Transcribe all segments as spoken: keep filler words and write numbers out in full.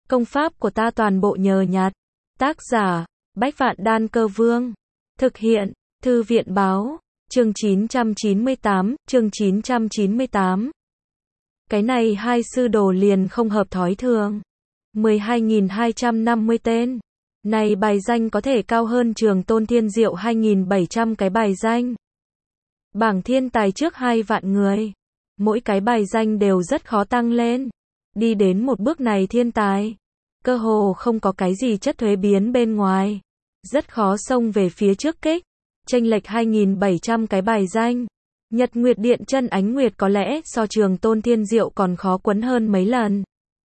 Công pháp của ta toàn bộ nhờ nhặt. Tác giả, Bách Vạn Đan Cơ Vương. Thực hiện, Thư viện Báo. Chương chín trăm chín mươi tám, chương chín trăm chín mươi tám. Cái này hai sư đồ liền không hợp thói thường. mười hai nghìn hai trăm năm mươi tên. Này bài danh có thể cao hơn Trường Tôn Thiên Diệu hai nghìn bảy trăm cái bài danh. Bảng thiên tài trước hai vạn người. Mỗi cái bài danh đều rất khó tăng lên. Đi đến một bước này thiên tài. Cơ hồ không có cái gì chất thuế biến bên ngoài. Rất khó xông về phía trước kích. Chênh lệch hai nghìn bảy trăm cái bài danh. Nhật Nguyệt Điện Chân Ánh Nguyệt có lẽ so Trường Tôn Thiên Diệu còn khó quấn hơn mấy lần.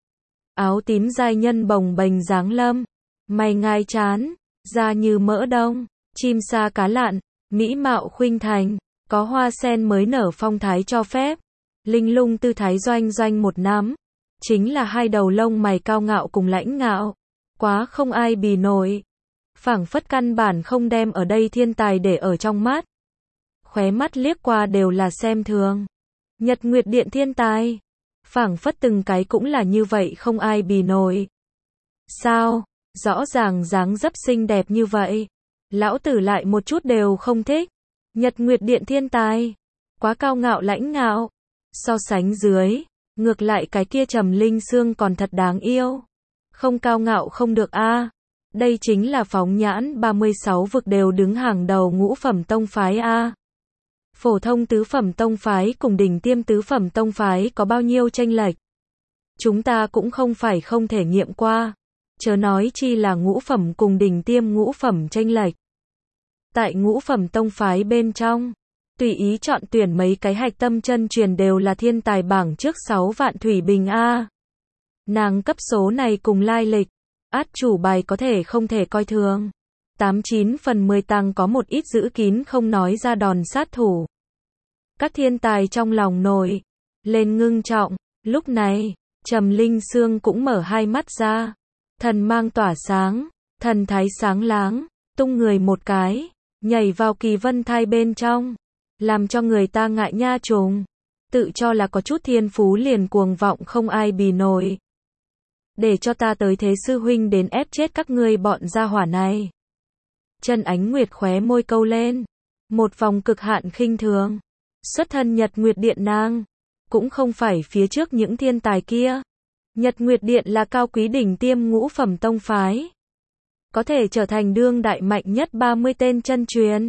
Áo tím giai nhân bồng bềnh dáng lâm. Mày ngai chán. Da như mỡ đông. Chim sa cá lặn. Mỹ mạo khuynh thành. Có hoa sen mới nở phong thái cho phép. Linh lung tư thái doanh doanh một nắm. Chính là hai đầu lông mày cao ngạo cùng lãnh ngạo. Quá không ai bì nổi. Phảng phất căn bản không đem ở đây thiên tài để ở trong mắt. Khóe mắt liếc qua đều là xem thường. Nhật Nguyệt Điện thiên tài. Phảng phất từng cái cũng là như vậy không ai bì nổi. Sao? Rõ ràng dáng dấp xinh đẹp như vậy. Lão tử lại một chút đều không thích. Nhật Nguyệt Điện thiên tài. Quá cao ngạo lãnh ngạo. So sánh dưới. Ngược lại cái kia Trầm Linh Sương còn thật đáng yêu. Không cao ngạo không được a. À. Đây chính là phóng nhãn ba mươi sáu vực đều đứng hàng đầu ngũ phẩm tông phái a. À. Phổ thông tứ phẩm tông phái cùng đỉnh tiêm tứ phẩm tông phái có bao nhiêu chênh lệch. Chúng ta cũng không phải không thể nghiệm qua. Chớ nói chi là ngũ phẩm cùng đỉnh tiêm ngũ phẩm chênh lệch. Tại ngũ phẩm tông phái bên trong, tùy ý chọn tuyển mấy cái hạch tâm chân truyền đều là thiên tài bảng trước sáu vạn thủy bình a. Nàng cấp số này cùng lai lịch, át chủ bài có thể không thể coi thường. Tám chín phần mười tăng có một ít giữ kín không nói ra đòn sát thủ. Các thiên tài trong lòng nổi lên ngưng trọng, lúc này, Trầm Linh Sương cũng mở hai mắt ra. Thần mang tỏa sáng, thần thái sáng láng, tung người một cái, nhảy vào kỳ vân thai bên trong. Làm cho người ta ngại nha trùng. Tự cho là có chút thiên phú liền cuồng vọng không ai bì nổi. Để cho ta tới thế sư huynh đến ép chết các ngươi bọn gia hỏa này. Chân Ánh Nguyệt khóe môi câu lên. Một vòng cực hạn khinh thường. Xuất thân Nhật Nguyệt Điện nàng. Cũng không phải phía trước những thiên tài kia. Nhật Nguyệt Điện là cao quý đỉnh tiêm ngũ phẩm tông phái. Có thể trở thành đương đại mạnh nhất ba mươi tên chân truyền.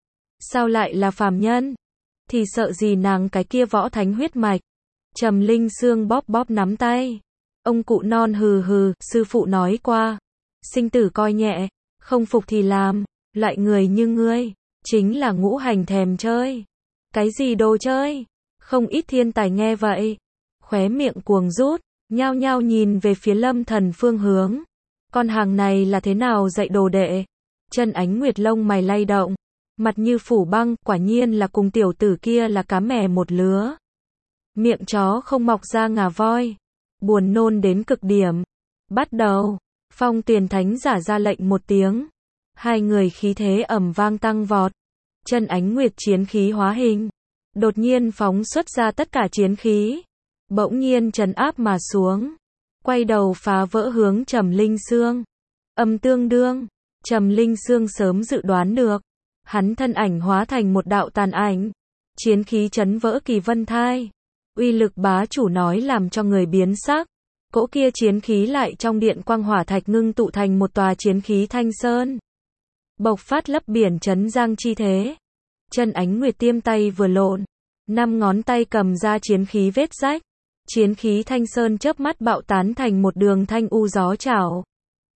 Sao lại là phàm nhân? Thì sợ gì nàng cái kia võ thánh huyết mạch. Trầm Linh Sương bóp bóp nắm tay. Ông cụ non hừ hừ, sư phụ nói qua. Sinh tử coi nhẹ, không phục thì làm. Loại người như ngươi, chính là ngũ hành thèm chơi. Cái gì đồ chơi? Không ít thiên tài nghe vậy. Khóe miệng cuồng rút, nhao nhao nhìn về phía Lâm Thần phương hướng. Con hàng này là thế nào dạy đồ đệ? Chân Ánh Nguyệt lông mày lay động. Mặt như phủ băng, quả nhiên là cùng tiểu tử kia là cá mè một lứa. Miệng chó không mọc ra ngà voi. Buồn nôn đến cực điểm. Bắt đầu. Phong Tuyền Thánh giả ra lệnh một tiếng. Hai người khí thế ầm vang tăng vọt. Chân Ánh Nguyệt chiến khí hóa hình. Đột nhiên phóng xuất ra tất cả chiến khí. Bỗng nhiên trấn áp mà xuống. Quay đầu phá vỡ hướng Trầm Linh Sương. Âm tương đương. Trầm Linh Sương sớm dự đoán được. Hắn thân ảnh hóa thành một đạo tàn ảnh. Chiến khí chấn vỡ kỳ vân thai. Uy lực bá chủ nói làm cho người biến sắc. Cỗ kia chiến khí lại trong điện quang hỏa thạch ngưng tụ thành một tòa chiến khí thanh sơn. Bộc phát lấp biển chấn giang chi thế. Chân Ánh Nguyệt tiêm tay vừa lộn. Năm ngón tay cầm ra chiến khí vết rách. Chiến khí thanh sơn chớp mắt bạo tán thành một đường thanh u gió chảo.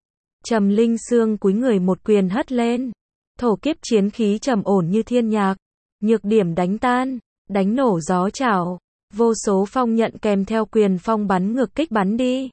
Trầm Linh Sương cúi người một quyền hất lên. Thổ kiếp chiến khí trầm ổn như thiên nhạc. Nhược điểm đánh tan, đánh nổ gió chảo. Vô số phong nhận kèm theo quyền phong bắn ngược kích bắn đi.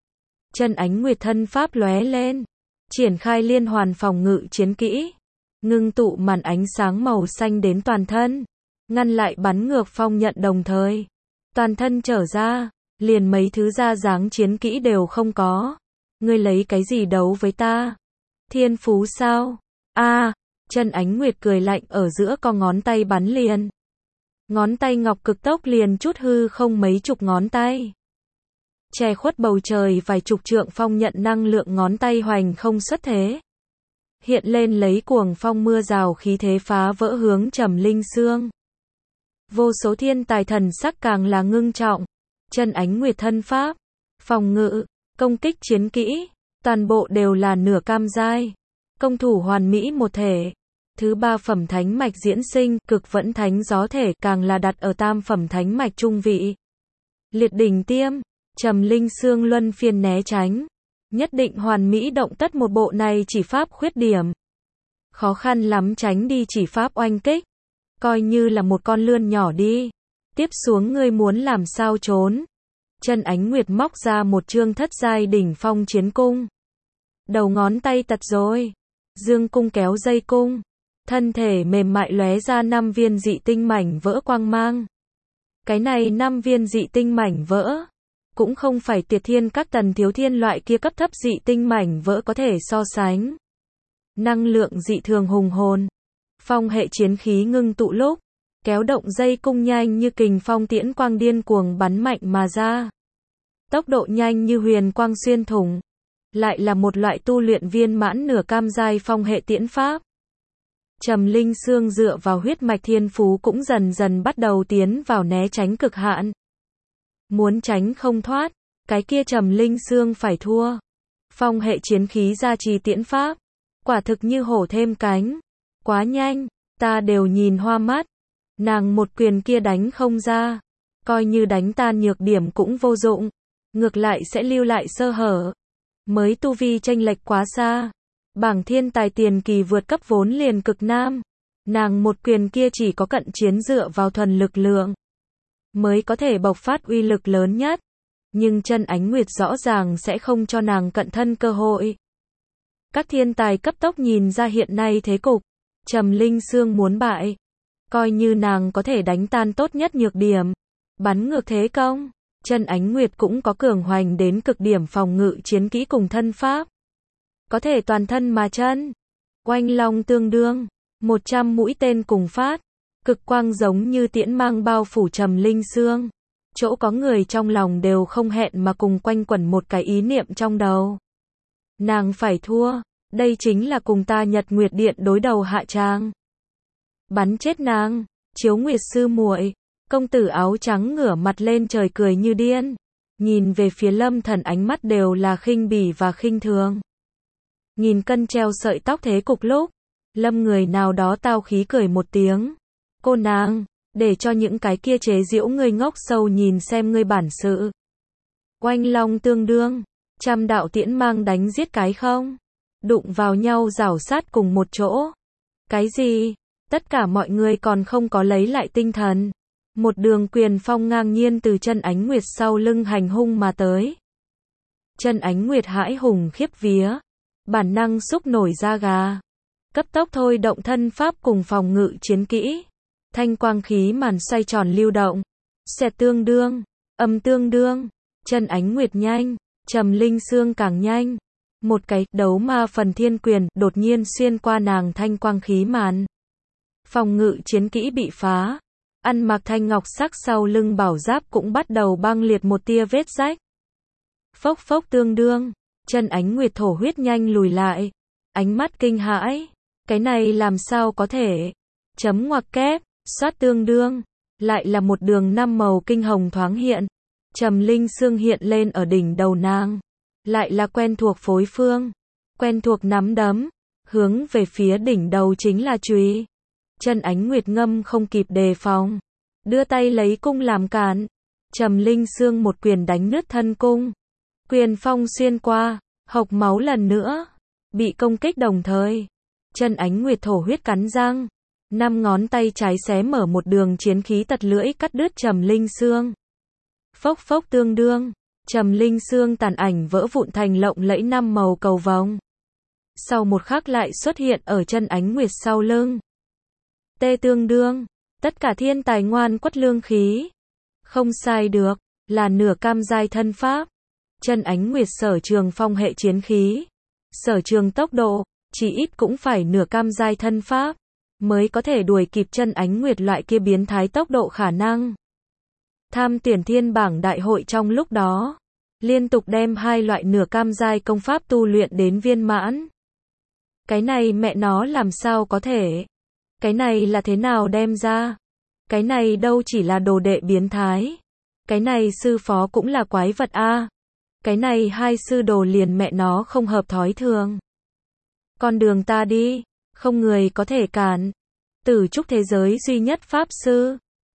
Chân Ánh Nguyệt thân pháp lóe lên. Triển khai liên hoàn phòng ngự chiến kỹ. Ngưng tụ màn ánh sáng màu xanh đến toàn thân. Ngăn lại bắn ngược phong nhận đồng thời. Toàn thân trở ra. Liền mấy thứ ra dáng chiến kỹ đều không có. Ngươi lấy cái gì đấu với ta? Thiên phú sao? A, à, Chân Ánh Nguyệt cười lạnh ở giữa co ngón tay bắn liền. Ngón tay ngọc cực tốc liền chút hư không mấy chục ngón tay. che khuất bầu trời vài chục trượng phong nhận năng lượng ngón tay hoành không xuất thế. Hiện lên lấy cuồng phong mưa rào khí thế phá vỡ hướng Trầm Linh Sương. Vô số thiên tài thần sắc càng là ngưng trọng. Chân Ánh Nguyệt thân pháp, phòng ngự, công kích chiến kỹ, toàn bộ đều là nửa cam giai. Công thủ hoàn mỹ một thể. Thứ ba phẩm thánh mạch diễn sinh, cực vẫn thánh gió thể càng là đặt ở tam phẩm thánh mạch trung vị. Liệt đỉnh tiêm, Trầm Linh Sương luân phiên né tránh. Nhất định hoàn mỹ động tất một bộ này chỉ pháp khuyết điểm. Khó khăn lắm tránh đi chỉ pháp oanh kích. Coi như là một con lươn nhỏ đi. Tiếp xuống ngươi muốn làm sao trốn. Chân Ánh Nguyệt móc ra một chương thất giai đỉnh phong chiến cung. Đầu ngón tay tật rồi. Dương cung kéo dây cung. Thân thể mềm mại lóe ra năm viên dị tinh mảnh vỡ quang mang. Cái này năm viên dị tinh mảnh vỡ. Cũng không phải Tiệt Thiên các Tần Thiếu Thiên loại kia cấp thấp dị tinh mảnh vỡ có thể so sánh. Năng lượng dị thường hùng hồn. Phong hệ chiến khí ngưng tụ lúc. Kéo động dây cung nhanh như kình phong tiễn quang điên cuồng bắn mạnh mà ra. Tốc độ nhanh như huyền quang xuyên thủng. Lại là một loại tu luyện viên mãn nửa cam giai phong hệ tiễn pháp. Trầm Linh Sương dựa vào huyết mạch thiên phú cũng dần dần bắt đầu tiến vào né tránh cực hạn. Muốn tránh không thoát, cái kia Trầm Linh Sương phải thua. Phong hệ chiến khí gia trì tiễn pháp, quả thực như hổ thêm cánh. Quá nhanh, ta đều nhìn hoa mắt. Nàng một quyền kia đánh không ra, coi như đánh tan nhược điểm cũng vô dụng, ngược lại sẽ lưu lại sơ hở. Mới tu vi chênh lệch quá xa. Bảng thiên tài tiền kỳ vượt cấp vốn liền cực nam. Nàng một quyền kia chỉ có cận chiến dựa vào thuần lực lượng mới có thể bộc phát uy lực lớn nhất. Nhưng Chân Ánh Nguyệt rõ ràng sẽ không cho nàng cận thân cơ hội. Các thiên tài cấp tốc nhìn ra hiện nay thế cục. Trầm Linh Sương muốn bại. Coi như nàng có thể đánh tan tốt nhất nhược điểm. Bắn ngược thế công. Chân Ánh Nguyệt cũng có cường hoành đến cực điểm phòng ngự chiến kỹ cùng thân pháp. Có thể toàn thân mà chân. Oanh long tương đương. một trăm mũi tên cùng phát. Cực quang giống như tiễn mang bao phủ Trầm Linh Sương. Chỗ có người trong lòng đều không hẹn mà cùng quanh quẩn một cái ý niệm trong đầu. Nàng phải thua. Đây chính là cùng ta Nhật Nguyệt Điện đối đầu hạ tràng. Bắn chết nàng. Chiếu Nguyệt sư muội. Công tử áo trắng ngửa mặt lên trời cười như điên. Nhìn về phía Lâm Thần ánh mắt đều là khinh bỉ và khinh thường. Nhìn cân treo sợi tóc thế cục lúc. Lâm người nào đó tao khí cười một tiếng. Cô nàng, để cho những cái kia chế giễu ngươi ngốc sâu nhìn xem ngươi bản sự. Oanh long tương đương. Trăm đạo tiễn mang đánh giết cái không. Đụng vào nhau rảo sát cùng một chỗ. Cái gì? Tất cả mọi người còn không có lấy lại tinh thần. Một đường quyền phong ngang nhiên từ Chân Ánh Nguyệt sau lưng hành hung mà tới. Chân Ánh Nguyệt hãi hùng khiếp vía. Bản năng xúc nổi da gà. Cấp tốc thôi động thân pháp cùng phòng ngự chiến kỹ. Thanh quang khí màn xoay tròn lưu động. Xẹt tương đương. Âm tương đương. Chân Ánh Nguyệt nhanh. Trầm Linh Sương càng nhanh. Một cái đấu ma phần thiên quyền đột nhiên xuyên qua nàng thanh quang khí màn. Phòng ngự chiến kỹ bị phá. Ăn mặc thanh ngọc sắc sau lưng bảo giáp cũng bắt đầu băng liệt một tia vết rách. Phốc phốc tương đương. Chân Ánh Nguyệt thổ huyết nhanh lùi lại. Ánh mắt kinh hãi. Cái này làm sao có thể? Chấm ngoặc kép. Xoát tương đương. Lại là một đường năm màu kinh hồng thoáng hiện. Trầm Linh Sương hiện lên ở đỉnh đầu nàng. Lại là quen thuộc phối phương. Quen thuộc nắm đấm. Hướng về phía đỉnh đầu chính là chùy. Chân Ánh Nguyệt ngâm không kịp đề phòng. Đưa tay lấy cung làm cản. Trầm Linh Sương một quyền đánh nứt thân cung. Quyền phong xuyên qua. Hộc máu lần nữa. Bị công kích đồng thời. Chân Ánh Nguyệt thổ huyết cắn răng. Năm ngón tay trái xé mở một đường chiến khí tật lưỡi cắt đứt Trầm Linh Sương. Phốc phốc tương đương. Trầm Linh Sương tàn ảnh vỡ vụn thành lộng lẫy năm màu cầu vồng. Sau một khắc lại xuất hiện ở Chân Ánh Nguyệt sau lưng. Tê tương đương. Tất cả thiên tài ngoan quất lương khí. Không sai được. Là nửa cam giai thân pháp. Chân Ánh Nguyệt sở trường phong hệ chiến khí. Sở trường tốc độ. Chỉ ít cũng phải nửa cam giai thân pháp. Mới có thể đuổi kịp Chân Ánh Nguyệt loại kia biến thái tốc độ khả năng. Tham tuyển thiên bảng đại hội trong lúc đó. Liên tục đem hai loại nửa cam giai công pháp tu luyện đến viên mãn. Cái này mẹ nó làm sao có thể? Cái này là thế nào đem ra? Cái này đâu chỉ là đồ đệ biến thái. Cái này sư phó cũng là quái vật a. Cái này hai sư đồ liền mẹ nó không hợp thói thường. Con đường ta đi, không người có thể cản. Tử trúc thế giới duy nhất pháp sư.